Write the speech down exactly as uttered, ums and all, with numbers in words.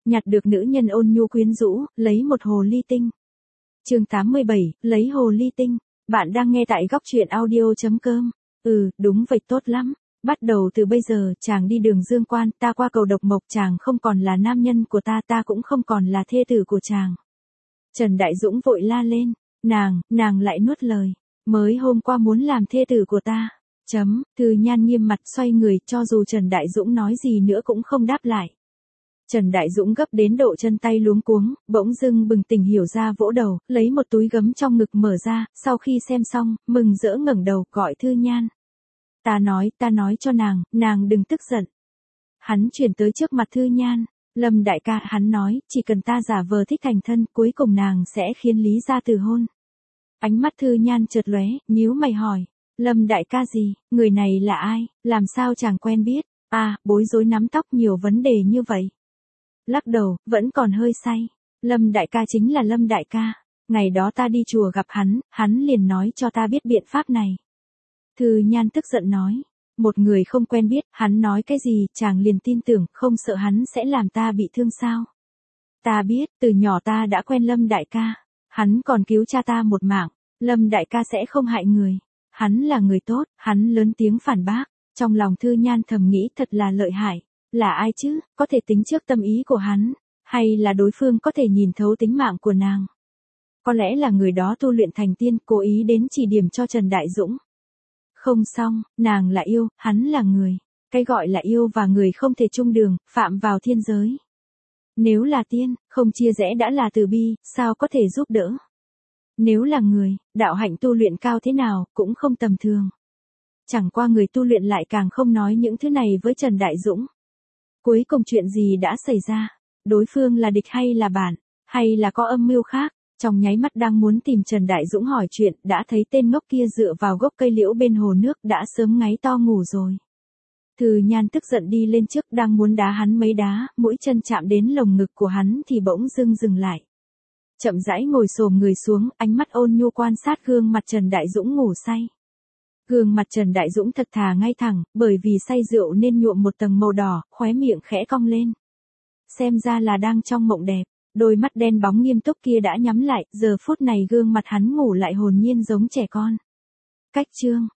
nhặt được nữ nhân ôn nhu quyến rũ, lấy một hồ ly tinh. Chương tám mươi bảy, lấy hồ ly tinh. Bạn đang nghe tại góc truyện audio chấm com. Ừ, đúng vậy, tốt lắm. Bắt đầu từ bây giờ, chàng đi đường dương quan, ta qua cầu độc mộc, chàng không còn là nam nhân của ta, ta cũng không còn là thê tử của chàng. Trần Đại Dũng vội la lên. Nàng, nàng lại nuốt lời. Mới hôm qua muốn làm thê tử của ta. Chấm, Thư Nhan nghiêm mặt xoay người, cho dù Trần Đại Dũng nói gì nữa cũng không đáp lại. Trần Đại Dũng gấp đến độ chân tay luống cuống, bỗng dưng bừng tỉnh hiểu ra, vỗ đầu, lấy một túi gấm trong ngực mở ra, sau khi xem xong, mừng rỡ ngẩng đầu, gọi Thư Nhan. Ta nói, ta nói cho nàng, nàng đừng tức giận. Hắn chuyển tới trước mặt Thư Nhan. Lâm đại ca, hắn nói, chỉ cần ta giả vờ thích thành thân, cuối cùng nàng sẽ khiến Lý gia từ hôn. Ánh mắt Thư Nhan chợt lóe, nhíu mày hỏi. Lâm đại ca gì, người này là ai, làm sao chàng quen biết? À, bối rối nắm tóc, nhiều vấn đề như vậy. Lắc đầu, vẫn còn hơi say. Lâm đại ca chính là Lâm đại ca. Ngày đó ta đi chùa gặp hắn, hắn liền nói cho ta biết biện pháp này. Thư Nhan tức giận nói. Một người không quen biết, hắn nói cái gì, chàng liền tin tưởng, không sợ hắn sẽ làm ta bị thương sao? Ta biết, từ nhỏ ta đã quen Lâm đại ca. Hắn còn cứu cha ta một mạng. Lâm đại ca sẽ không hại người. Hắn là người tốt, hắn lớn tiếng phản bác. Trong lòng Thư Nhan thầm nghĩ, thật là lợi hại. Là ai chứ, có thể tính trước tâm ý của hắn, hay là đối phương có thể nhìn thấu tính mạng của nàng? Có lẽ là người đó tu luyện thành tiên, cố ý đến chỉ điểm cho Trần Đại Dũng. Không xong, nàng là yêu, hắn là người. Cái gọi là yêu và người không thể chung đường, phạm vào thiên giới. Nếu là tiên, không chia rẽ đã là từ bi, sao có thể giúp đỡ? Nếu là người, đạo hạnh tu luyện cao thế nào, cũng không tầm thường. Chẳng qua người tu luyện lại càng không nói những thứ này với Trần Đại Dũng. Cuối cùng chuyện gì đã xảy ra? Đối phương là địch hay là bạn? Hay là có âm mưu khác? Trong nháy mắt đang muốn tìm Trần Đại Dũng hỏi chuyện, đã thấy tên ngốc kia dựa vào gốc cây liễu bên hồ nước, đã sớm ngáy to ngủ rồi. Thư Nhan tức giận đi lên trước, đang muốn đá hắn mấy đá, mũi chân chạm đến lồng ngực của hắn thì bỗng dưng dừng lại. Chậm rãi ngồi xổm người xuống, ánh mắt ôn nhu quan sát gương mặt Trần Đại Dũng ngủ say. Gương mặt Trần Đại Dũng thật thà ngay thẳng, bởi vì say rượu nên nhuộm một tầng màu đỏ, khóe miệng khẽ cong lên. Xem ra là đang trong mộng đẹp, đôi mắt đen bóng nghiêm túc kia đã nhắm lại, giờ phút này gương mặt hắn ngủ lại hồn nhiên giống trẻ con. Cách chương,